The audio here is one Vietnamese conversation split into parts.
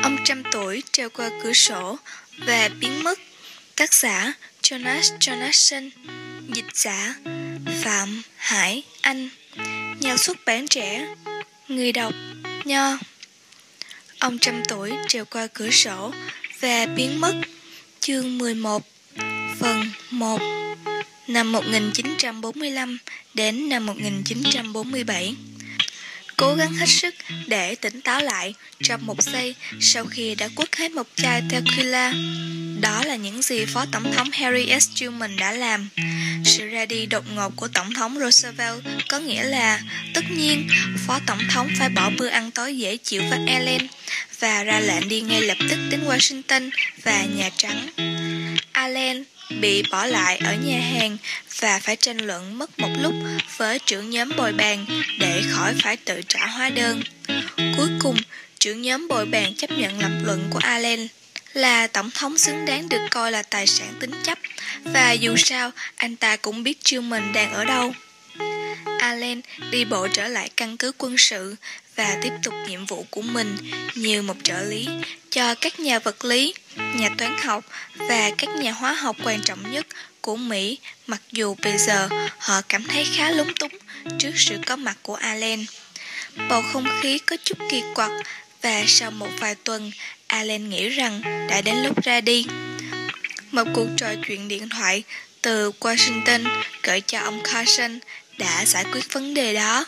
Ông trăm tuổi treo qua cửa sổ và biến mất. Tác giả Jonas Jonasson. Dịch giả Phạm Hải Anh. Nhà xuất bản Trẻ. Người đọc Nho. Ông trăm tuổi treo qua cửa sổ và biến mất. Chương 11. Phần 1. Năm 1945 đến năm 1947. Cố gắng hết sức để tỉnh táo lại trong một giây sau khi đã quất hết một chai tequila. Đó là những gì Phó Tổng thống Harry S. Truman đã làm. Sự ra đi đột ngột của Tổng thống Roosevelt có nghĩa là, tất nhiên, Phó Tổng thống phải bỏ bữa ăn tối dễ chịu với Allen và ra lệnh đi ngay lập tức đến Washington và Nhà Trắng. Allen bị bỏ lại ở nhà hàng và phải tranh luận mất một lúc với trưởng nhóm bồi bàn để khỏi phải tự trả hóa đơn. Cuối cùng, trưởng nhóm bồi bàn chấp nhận lập luận của Allen là Tổng thống xứng đáng được coi là tài sản tín chấp, và dù sao, anh ta cũng biết Truman đang ở đâu. Allen đi bộ trở lại căn cứ quân sự và tiếp tục nhiệm vụ của mình như một trợ lý cho các nhà vật lý, nhà toán học và các nhà hóa học quan trọng nhất của Mỹ, mặc dù bây giờ họ cảm thấy khá lúng túng trước sự có mặt của Allen. Bầu không khí có chút kỳ quặc và sau một vài tuần, Allen nghĩ rằng đã đến lúc ra đi. Một cuộc trò chuyện điện thoại từ Washington gửi cho ông Carson đã giải quyết vấn đề đó.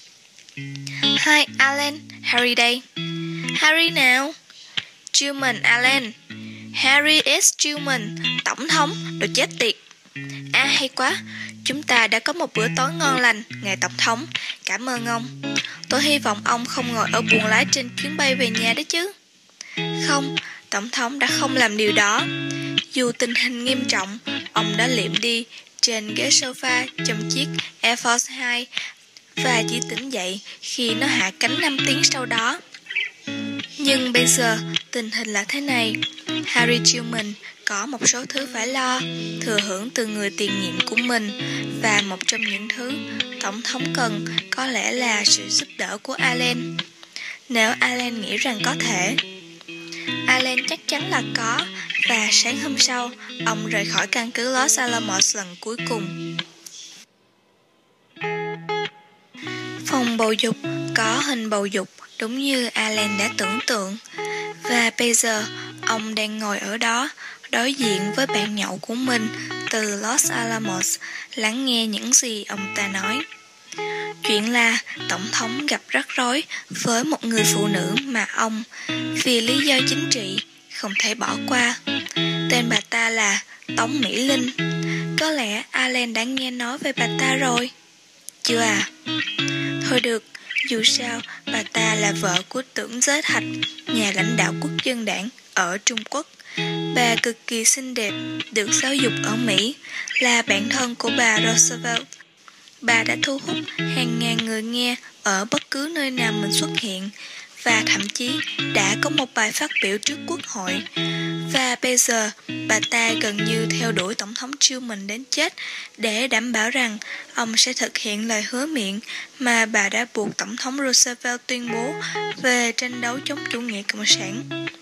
Hi Allen, Harry đây. Harry nào? Truman Allen. Harry S. Truman, Tổng thống, đồ chết tiệt. Hay quá, chúng ta đã có một bữa tối ngon lành, ngài Tổng thống. Cảm ơn ông. Tôi hy vọng ông không ngồi ở buồng lái trên chuyến bay về nhà đó chứ. Không, Tổng thống đã không làm điều đó. Dù tình hình nghiêm trọng, ông đã liệm đi trên ghế sofa trong chiếc Air Force 2 và chỉ tỉnh dậy khi nó hạ cánh 5 tiếng sau đó. Nhưng bây giờ, tình hình là thế này. Harry Truman có một số thứ phải lo, thừa hưởng từ người tiền nhiệm của mình, và một trong những thứ Tổng thống cần có lẽ là sự giúp đỡ của Allen. Nếu Allen nghĩ rằng có thể. Allen chắc chắn là có, và sáng hôm sau, ông rời khỏi căn cứ Los Alamos lần cuối cùng. Phòng bầu dục có hình bầu dục đúng như Allen đã tưởng tượng, và bây giờ ông đang ngồi ở đó, đối diện với bạn nhậu của mình từ Los Alamos, lắng nghe những gì ông ta nói. Chuyện là Tổng thống gặp rắc rối với một người phụ nữ mà ông, vì lý do chính trị, không thể bỏ qua. Tên bà ta là Tống Mỹ Linh. Có lẽ Allen đã nghe nói về bà ta rồi. Chưa à? Thôi được, dù sao bà ta là vợ của Tưởng Giới Thạch, nhà lãnh đạo quốc dân đảng ở Trung Quốc. Bà cực kỳ xinh đẹp, được giáo dục ở Mỹ, là bạn thân của bà Roosevelt. Bà đã thu hút hàng ngàn người nghe ở bất cứ nơi nào mình xuất hiện, và thậm chí đã có một bài phát biểu trước Quốc hội. Và bây giờ, bà ta gần như theo đuổi Tổng thống Truman đến chết để đảm bảo rằng ông sẽ thực hiện lời hứa miệng mà bà đã buộc Tổng thống Roosevelt tuyên bố về tranh đấu chống chủ nghĩa cộng sản.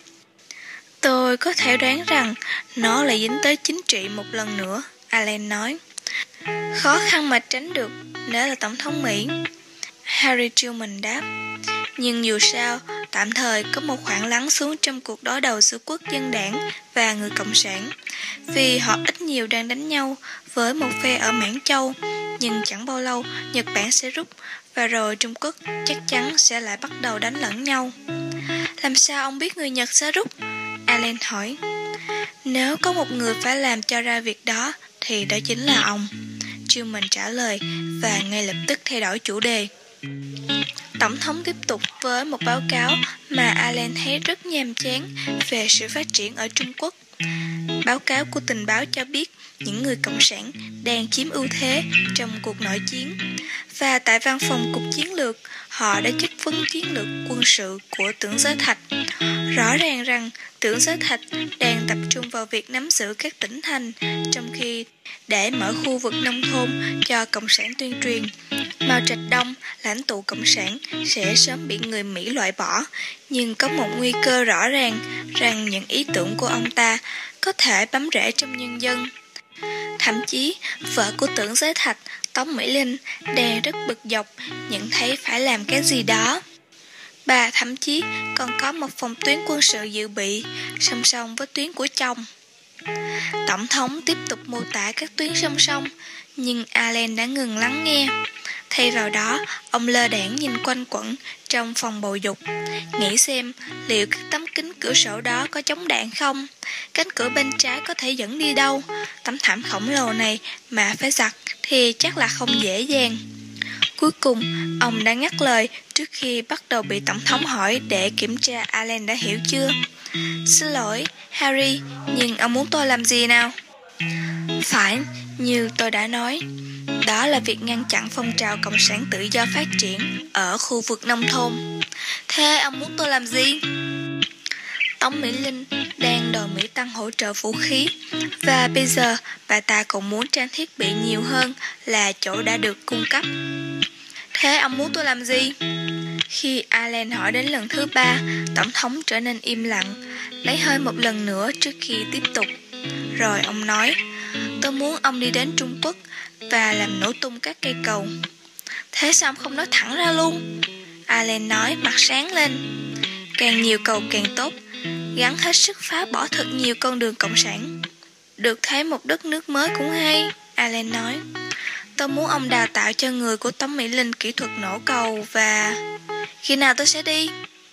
Tôi có thể đoán rằng nó lại dính tới chính trị một lần nữa, Allen nói. Khó khăn mà tránh được nếu là Tổng thống Mỹ, Harry Truman đáp. Nhưng dù sao, tạm thời có một khoảng lắng xuống trong cuộc đối đầu giữa quốc dân đảng và người cộng sản, vì họ ít nhiều đang đánh nhau với một phe ở Mãn Châu, nhưng chẳng bao lâu Nhật Bản sẽ rút, và rồi Trung Quốc chắc chắn sẽ lại bắt đầu đánh lẫn nhau. Làm sao ông biết người Nhật sẽ rút? Allen hỏi. Nếu có một người phải làm cho ra việc đó, thì đó chính là ông, Truman trả lời, và ngay lập tức thay đổi chủ đề. Tổng thống tiếp tục với một báo cáo mà Allen thấy rất nhàm chán về sự phát triển ở Trung Quốc. Báo cáo của tình báo cho biết những người cộng sản đang chiếm ưu thế trong cuộc nội chiến, và tại văn phòng cục chiến lược, họ đã chất vấn chiến lược quân sự của Tưởng Giới Thạch. Rõ ràng rằng Tưởng Giới Thạch đang tập trung vào việc nắm giữ các tỉnh thành, trong khi để mở khu vực nông thôn cho Cộng sản tuyên truyền. Mao Trạch Đông, lãnh tụ Cộng sản, sẽ sớm bị người Mỹ loại bỏ, nhưng có một nguy cơ rõ ràng rằng những ý tưởng của ông ta có thể bám rễ trong nhân dân. Thậm chí, vợ của Tưởng Giới Thạch, Tống Mỹ Linh, đang rất bực dọc, nhận thấy phải làm cái gì đó. Bà thậm chí còn có một phòng tuyến quân sự dự bị, song song với tuyến của chồng. Tổng thống tiếp tục mô tả các tuyến song song, nhưng Allen đã ngừng lắng nghe. Thay vào đó, ông lơ đãng nhìn quanh quẩn trong phòng bầu dục, nghĩ xem liệu các tấm kính cửa sổ đó có chống đạn không, cánh cửa bên trái có thể dẫn đi đâu. Tấm thảm khổng lồ này mà phải giặt thì chắc là không dễ dàng. Cuối cùng, ông đã ngắt lời trước khi bắt đầu bị tổng thống hỏi để kiểm tra Allen đã hiểu chưa. Xin lỗi, Harry, nhưng ông muốn tôi làm gì nào? Phải, như tôi đã nói, đó là việc ngăn chặn phong trào cộng sản tự do phát triển ở khu vực nông thôn. Thế ông muốn tôi làm gì? Tống Mỹ Linh đang đòi Mỹ tăng hỗ trợ vũ khí, và bây giờ bà ta còn muốn trang thiết bị nhiều hơn là chỗ đã được cung cấp. Thế ông muốn tôi làm gì? Khi Allen hỏi đến lần thứ 3, tổng thống trở nên im lặng, lấy hơi một lần nữa trước khi tiếp tục. Rồi ông nói, tôi muốn ông đi đến Trung Quốc và làm nổ tung các cây cầu. Thế sao ông không nói thẳng ra luôn? Allen nói mặt sáng lên. Càng nhiều cầu càng tốt, gắng hết sức phá bỏ thật nhiều con đường cộng sản. Được thấy một đất nước mới cũng hay, Allen nói. Tôi muốn ông đào tạo cho người của Tống Mỹ Linh kỹ thuật nổ cầu và... Khi nào tôi sẽ đi?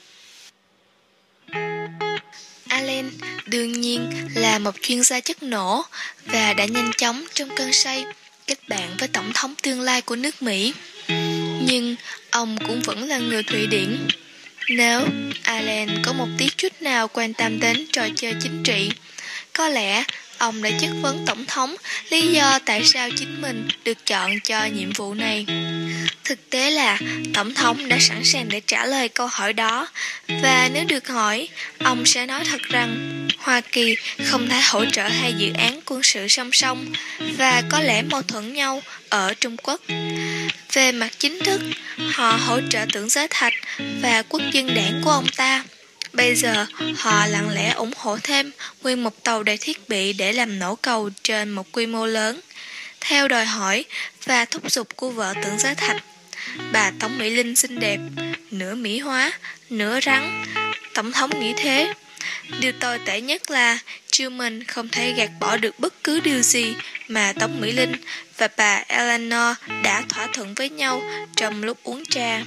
Allen đương nhiên là một chuyên gia chất nổ và đã nhanh chóng trong cơn say kết bạn với tổng thống tương lai của nước Mỹ. Nhưng ông cũng vẫn là người Thụy Điển. Nếu Allen có một tí chút nào quan tâm đến trò chơi chính trị, có lẽ ông đã chất vấn tổng thống lý do tại sao chính mình được chọn cho nhiệm vụ này. Thực tế là tổng thống đã sẵn sàng để trả lời câu hỏi đó, và nếu được hỏi, ông sẽ nói thật rằng Hoa Kỳ không thể hỗ trợ hai dự án quân sự song song và có lẽ mâu thuẫn nhau ở Trung Quốc. Về mặt chính thức, họ hỗ trợ Tưởng Giới Thạch và quốc dân đảng của ông ta. Bây giờ, họ lặng lẽ ủng hộ thêm nguyên một tàu đầy thiết bị để làm nổ cầu trên một quy mô lớn, theo đòi hỏi và thúc giục của vợ Tưởng Giới Thạch. Bà Tống Mỹ Linh xinh đẹp, nửa Mỹ hóa, nửa rắn. Tổng thống nghĩ thế. Điều tồi tệ nhất là Truman không thể gạt bỏ được bất cứ điều gì mà Tống Mỹ Linh và bà Eleanor đã thỏa thuận với nhau trong lúc uống trà.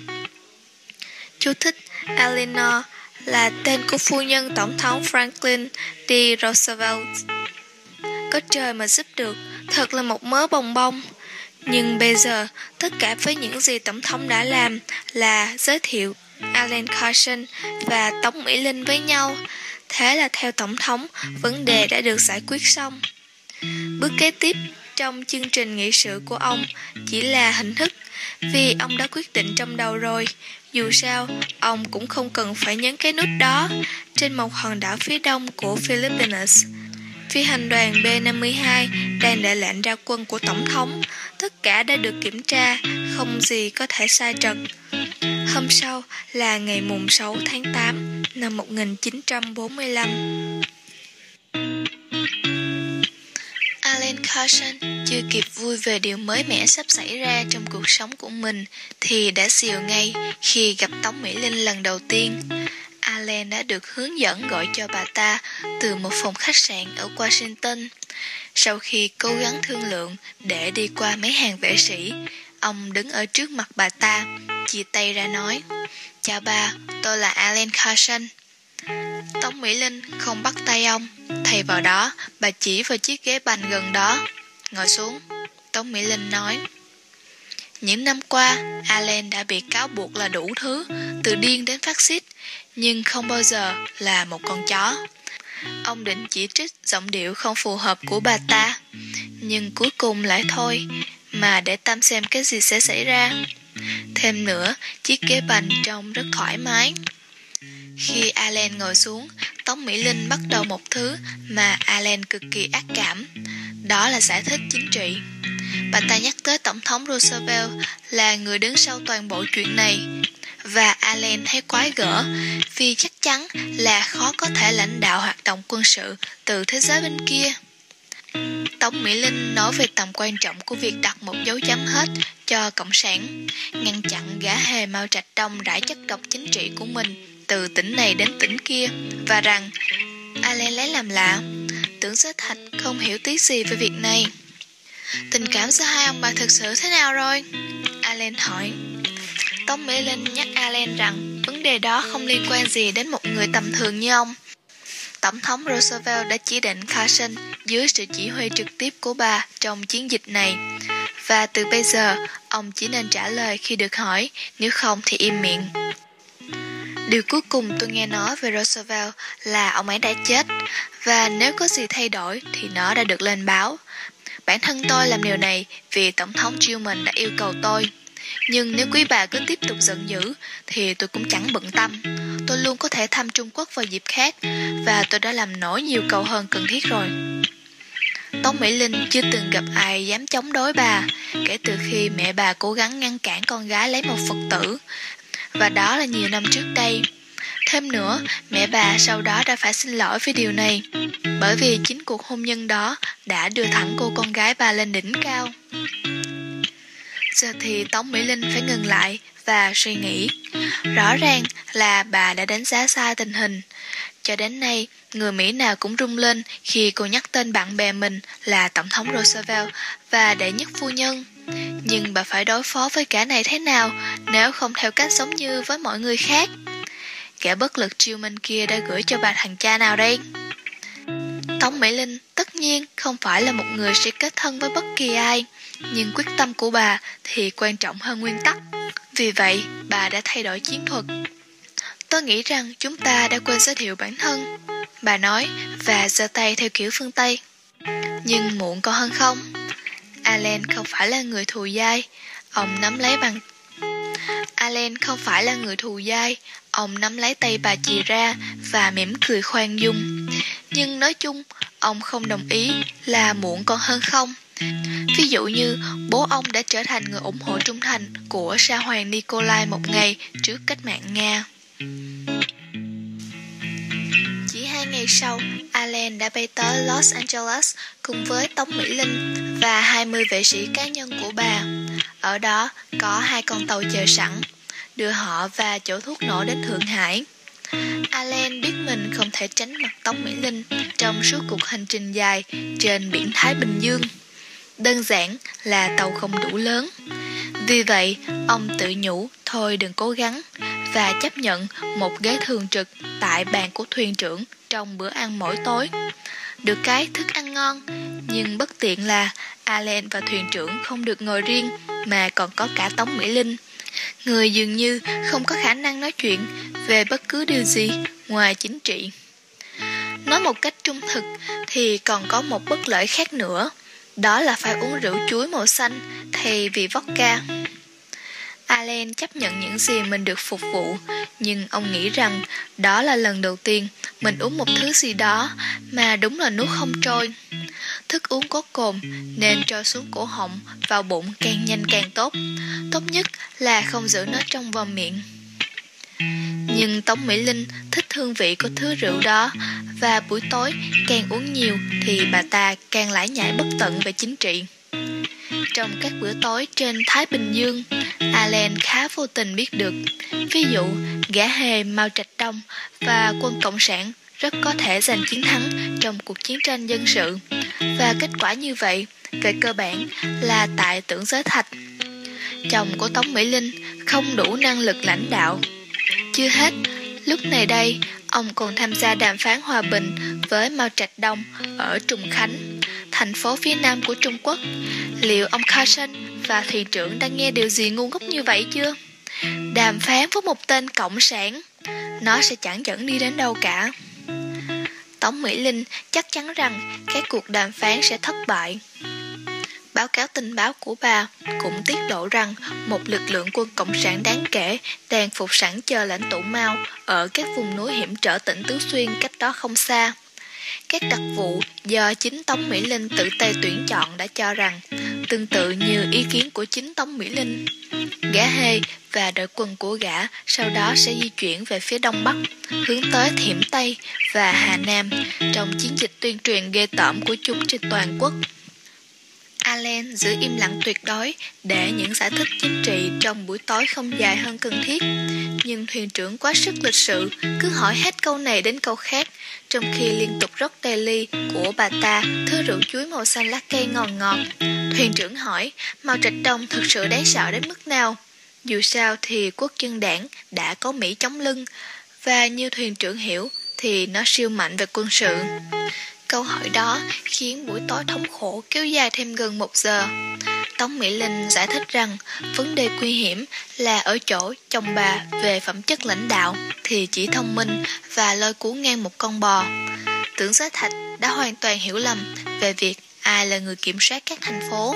Chú thích: Eleanor là tên của phu nhân tổng thống Franklin D. Roosevelt. Có trời mà giúp được, thật là một mớ bồng bông. Nhưng bây giờ, tất cả với những gì tổng thống đã làm là giới thiệu Alan Carson và Tống Mỹ Linh với nhau. Thế là theo tổng thống, vấn đề đã được giải quyết xong. Bước kế tiếp trong chương trình nghị sự của ông chỉ là hình thức, vì ông đã quyết định trong đầu rồi. Dù sao, ông cũng không cần phải nhấn cái nút đó. Trên một hòn đảo phía đông của Philippines, phi hành đoàn B-52 đang đợi lệnh ra quân của tổng thống. Tất cả đã được kiểm tra, không gì có thể sai trật. Hôm sau là ngày mùng 6 tháng 8 năm 1945. Alan Carson chưa kịp vui về điều mới mẻ sắp xảy ra trong cuộc sống của mình thì đã xìu ngay khi gặp Tống Mỹ Linh lần đầu tiên. Alan đã được hướng dẫn gọi cho bà ta từ một phòng khách sạn ở Washington. Sau khi cố gắng thương lượng để đi qua mấy hàng vệ sĩ, ông đứng ở trước mặt bà ta, chia tay ra nói: "Chào bà, tôi là Alan Carson." Tống Mỹ Linh không bắt tay ông. Thay vào đó, bà chỉ vào chiếc ghế bành gần đó. "Ngồi xuống," Tống Mỹ Linh nói. Những năm qua, Alan đã bị cáo buộc là đủ thứ, từ điên đến phát xít, nhưng không bao giờ là một con chó. Ông định chỉ trích giọng điệu không phù hợp của bà ta, nhưng cuối cùng lại thôi, mà để tâm xem cái gì sẽ xảy ra. Thêm nữa, chiếc ghế bành trông rất thoải mái. Khi Allen ngồi xuống, Tống Mỹ Linh bắt đầu một thứ mà Allen cực kỳ ác cảm. Đó là giải thích chính trị. Bà ta nhắc tới Tổng thống Roosevelt là người đứng sau toàn bộ chuyện này. Và Allen thấy quái gở vì chắc chắn là khó có thể lãnh đạo hoạt động quân sự từ thế giới bên kia. Tống Mỹ Linh nói về tầm quan trọng của việc đặt một dấu chấm hết cho Cộng sản, ngăn chặn gã hề Mao Trạch Đông rải chất độc chính trị của mình từ tỉnh này đến tỉnh kia, và rằng Allen lấy làm lạ, tưởng Giới Thạch không hiểu tí gì về việc này. Tình cảm giữa hai ông bà thực sự thế nào rồi? Allen hỏi. Tống Mỹ Linh nhắc Allen rằng vấn đề đó không liên quan gì đến một người tầm thường như ông. Tổng thống Roosevelt đã chỉ định Carson dưới sự chỉ huy trực tiếp của bà trong chiến dịch này. Và từ bây giờ, ông chỉ nên trả lời khi được hỏi, nếu không thì im miệng. Điều cuối cùng tôi nghe nói về Roosevelt là ông ấy đã chết, và nếu có gì thay đổi thì nó đã được lên báo. Bản thân tôi làm điều này vì Tổng thống Truman đã yêu cầu tôi. Nhưng nếu quý bà cứ tiếp tục giận dữ thì tôi cũng chẳng bận tâm. Tôi luôn có thể thăm Trung Quốc vào dịp khác, và tôi đã làm nổi nhiều câu hơn cần thiết rồi. Tống Mỹ Linh chưa từng gặp ai dám chống đối bà kể từ khi mẹ bà cố gắng ngăn cản con gái lấy một Phật tử, và đó là nhiều năm trước đây. Thêm nữa, mẹ bà sau đó đã phải xin lỗi với điều này, bởi vì chính cuộc hôn nhân đó đã đưa thẳng cô con gái bà lên đỉnh cao. Giờ thì Tống Mỹ Linh phải ngừng lại và suy nghĩ. Rõ ràng là bà đã đánh giá sai tình hình. Cho đến nay, người Mỹ nào cũng rung lên khi cô nhắc tên bạn bè mình là Tổng thống Roosevelt và đệ nhất phu nhân. Nhưng bà phải đối phó với cả này thế nào nếu không theo cách giống như với mọi người khác? Kẻ bất lực Truman kia đã gửi cho bà thằng cha nào đây? Tống Mỹ Linh tất nhiên không phải là một người sẽ kết thân với bất kỳ ai, nhưng quyết tâm của bà thì quan trọng hơn nguyên tắc. Vì vậy, bà đã thay đổi chiến thuật. Tôi nghĩ rằng chúng ta đã quên giới thiệu bản thân, bà nói và giơ tay theo kiểu phương Tây. Nhưng muộn còn hơn không? Allen không phải là người thù dai, ông nắm lấy ông nắm lấy tay bà chìa ra và mỉm cười khoan dung. Nhưng nói chung, ông không đồng ý là muộn còn hơn không. Ví dụ như bố ông đã trở thành người ủng hộ trung thành của Sa Hoàng Nikolai một ngày trước cách mạng Nga. Chỉ 2 ngày sau, Allen đã bay tới Los Angeles cùng với Tống Mỹ Linh và 20 vệ sĩ cá nhân của bà. Ở đó có 2 con tàu chờ sẵn, đưa họ và chỗ thuốc nổ đến Thượng Hải. Allen biết mình không thể tránh mặt Tống Mỹ Linh trong suốt cuộc hành trình dài trên biển Thái Bình Dương. Đơn giản là tàu không đủ lớn. Vì vậy, ông tự nhủ thôi đừng cố gắng và chấp nhận một ghế thường trực tại bàn của thuyền trưởng trong bữa ăn mỗi tối. Được cái thức ăn ngon, nhưng bất tiện là Allen và thuyền trưởng không được ngồi riêng mà còn có cả Tống Mỹ Linh, người dường như không có khả năng nói chuyện về bất cứ điều gì ngoài chính trị. Nói một cách trung thực thì còn có một bất lợi khác nữa, đó là phải uống rượu chuối màu xanh thay vì vodka. Allen chấp nhận những gì mình được phục vụ, nhưng ông nghĩ rằng đó là lần đầu tiên mình uống một thứ gì đó mà đúng là nuốt không trôi. Thức uống có cồn nên trôi xuống cổ họng, vào bụng càng nhanh càng tốt. Tốt nhất là không giữ nó trong vòm miệng. Nhưng Tống Mỹ Linh thích hương vị của thứ rượu đó, và buổi tối càng uống nhiều thì bà ta càng lải nhải bất tận về chính trị. Trong các bữa tối trên Thái Bình Dương, Allen khá vô tình biết được, ví dụ gã hề Mao Trạch Đông và quân Cộng sản rất có thể giành chiến thắng trong cuộc chiến tranh dân sự, và kết quả như vậy về cơ bản là tại Tưởng Giới Thạch. Chồng của Tống Mỹ Linh không đủ năng lực lãnh đạo. Chưa hết, lúc này đây, ông còn tham gia đàm phán hòa bình với Mao Trạch Đông ở Trùng Khánh, thành phố phía nam của Trung Quốc. Liệu ông Carson và thuyền trưởng đang nghe điều gì ngu ngốc như vậy chưa? Đàm phán với một tên cộng sản, nó sẽ chẳng dẫn đi đến đâu cả. Tống Mỹ Linh chắc chắn rằng các cuộc đàm phán sẽ thất bại. Bà báo cáo tình báo của bà cũng tiết lộ rằng một lực lượng quân cộng sản đáng kể đang phục sẵn chờ lãnh tụ Mao ở các vùng núi hiểm trở tỉnh Tứ Xuyên cách đó không xa. Các đặc vụ do chính Tống Mỹ Linh tự tay tuyển chọn đã cho rằng, tương tự như ý kiến của chính Tống Mỹ Linh, gã Hê và đội quân của gã sau đó sẽ di chuyển về phía đông bắc, hướng tới Thiểm Tây và Hà Nam trong chiến dịch tuyên truyền ghê tởm của chúng trên toàn quốc. Allen giữ im lặng tuyệt đối để những giải thích chính trị trong buổi tối không dài hơn cần thiết, nhưng thuyền trưởng quá sức lịch sự cứ hỏi hết câu này đến câu khác, trong khi liên tục rót đầy ly của bà ta thứ rượu chuối màu xanh lá cây ngon ngọt. Thuyền trưởng hỏi Mao Trạch Đông thực sự đáng sợ đến mức nào? Dù sao thì quốc dân đảng đã có Mỹ chống lưng, và như thuyền trưởng hiểu thì nó siêu mạnh về quân sự. Câu hỏi đó khiến buổi tối thống khổ kéo dài thêm gần 1 giờ. Tống Mỹ Linh giải thích rằng vấn đề nguy hiểm là ở chỗ chồng bà về phẩm chất lãnh đạo thì chỉ thông minh và lôi cuốn ngang một con bò. Tưởng Giới Thạch đã hoàn toàn hiểu lầm về việc ai là người kiểm soát các thành phố.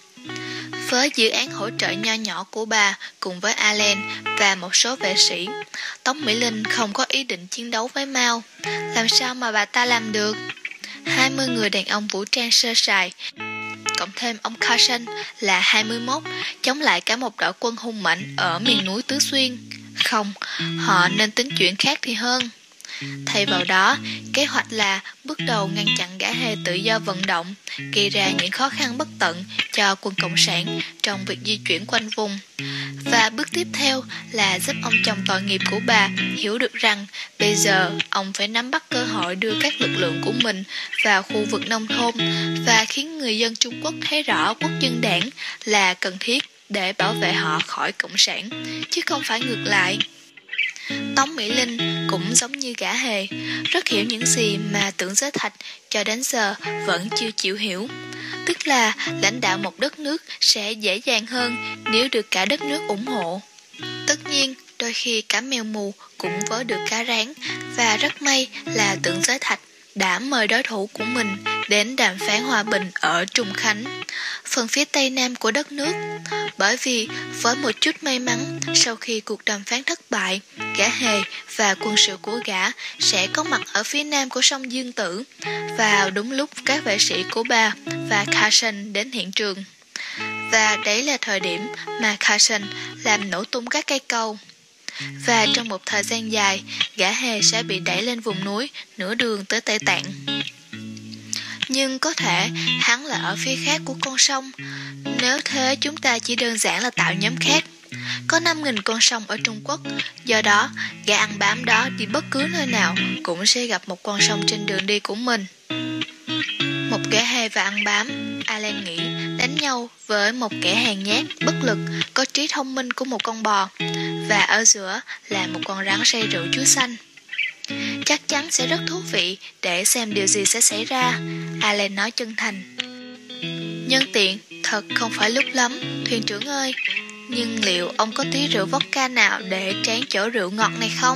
Với dự án hỗ trợ nho nhỏ của bà cùng với Allen và một số vệ sĩ, Tống Mỹ Linh không có ý định chiến đấu với Mao. Làm sao mà bà ta làm được? 20 người đàn ông vũ trang sơ sài, cộng thêm ông Carson là 21, chống lại cả một đội quân hung mạnh ở miền núi Tứ Xuyên. Không, họ nên tính chuyện khác thì hơn. Thay vào đó, kế hoạch là bước đầu ngăn chặn gã Hê tự do vận động, gây ra những khó khăn bất tận cho quân Cộng sản trong việc di chuyển quanh vùng. Và bước tiếp theo là giúp ông chồng tội nghiệp của bà hiểu được rằng bây giờ ông phải nắm bắt cơ hội đưa các lực lượng của mình vào khu vực nông thôn và khiến người dân Trung Quốc thấy rõ quốc dân đảng là cần thiết để bảo vệ họ khỏi Cộng sản, chứ không phải ngược lại. Tống Mỹ Linh cũng giống như gã Hề, rất hiểu những gì mà Tưởng Giới Thạch cho đến giờ vẫn chưa chịu hiểu. Tức là lãnh đạo một đất nước sẽ dễ dàng hơn nếu được cả đất nước ủng hộ. Tất nhiên, đôi khi cả mèo mù cũng vớ được cá rán, và rất may là Tưởng Giới Thạch đã mời đối thủ của mình đến đàm phán hòa bình ở Trùng Khánh, phần phía tây nam của đất nước. Bởi vì với một chút may mắn, sau khi cuộc đàm phán thất bại, gã Hề và quân sự của gã sẽ có mặt ở phía nam của sông Dương Tử, vào đúng lúc các vệ sĩ của bà và Carson đến hiện trường. Và đấy là thời điểm mà Carson làm nổ tung các cây cầu. Và trong một thời gian dài, gã Hề sẽ bị đẩy lên vùng núi nửa đường tới Tây Tạng. Nhưng có thể hắn là ở phía khác của con sông. Nếu thế chúng ta chỉ đơn giản là tạo nhóm khác. Có 5.000 con sông ở Trung Quốc, do đó gã ăn bám đó đi bất cứ nơi nào cũng sẽ gặp một con sông trên đường đi của mình. Một kẻ hề và ăn bám, Allen nghĩ, đánh nhau với một kẻ hèn nhát, bất lực, có trí thông minh của một con bò, và ở giữa là một con rắn say rượu chuối xanh. Chắc chắn sẽ rất thú vị để xem điều gì sẽ xảy ra, Allen nói chân thành. Nhân tiện, thật không phải lúc lắm, thuyền trưởng ơi, nhưng liệu ông có tí rượu vodka nào để tráng chỗ rượu ngọt này không?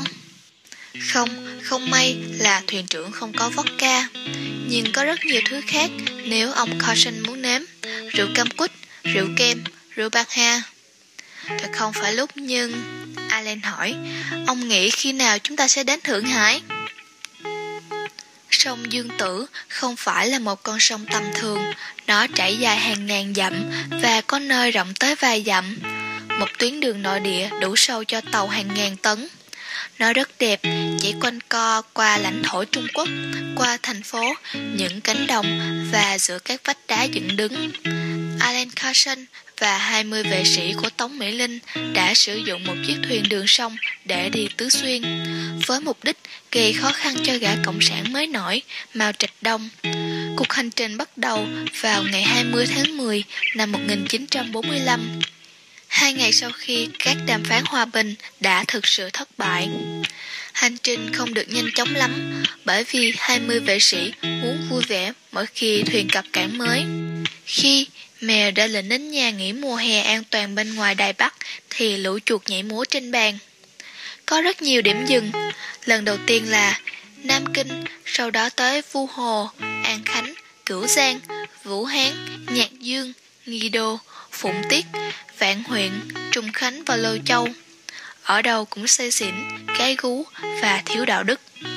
Không may là thuyền trưởng không có vodka, nhưng có rất nhiều thứ khác nếu ông Carson muốn nếm. Rượu cam quýt, rượu kem, rượu bạc hà. Thật không phải lúc, nhưng... Allen hỏi, ông nghĩ khi nào chúng ta sẽ đến Thượng Hải? Sông Dương Tử không phải là một con sông tầm thường, nó trải dài hàng ngàn dặm và có nơi rộng tới vài dặm. Một tuyến đường nội địa đủ sâu cho tàu hàng ngàn tấn. Nó rất đẹp, chỉ quanh co qua lãnh thổ Trung Quốc, qua thành phố, những cánh đồng và giữa các vách đá dựng đứng. Allen Carson và 20 vệ sĩ của Tống Mỹ Linh đã sử dụng một chiếc thuyền đường sông để đi Tứ Xuyên, với mục đích gây khó khăn cho gã cộng sản mới nổi, Mao Trạch Đông. Cuộc hành trình bắt đầu vào ngày 20 tháng 10 năm 1945. 2 ngày sau khi các đàm phán hòa bình đã thực sự thất bại. Hành trình không được nhanh chóng lắm, bởi vì 20 vệ sĩ muốn vui vẻ mỗi khi thuyền cập cảng mới. Khi mèo đã lệnh đến nhà nghỉ mùa hè an toàn bên ngoài Đài Bắc thì lũ chuột nhảy múa trên bàn. Có rất nhiều điểm dừng. Lần đầu tiên là Nam Kinh, sau đó tới Vu Hồ, An Khánh, Cửu Giang, Vũ Hán, Nhạc Dương, Nghi Đô, Phụng Tiết, Vạn Huyện, Trùng Khánh và Lôi Châu. Ở đâu cũng say xỉn, gái gú và thiếu đạo đức.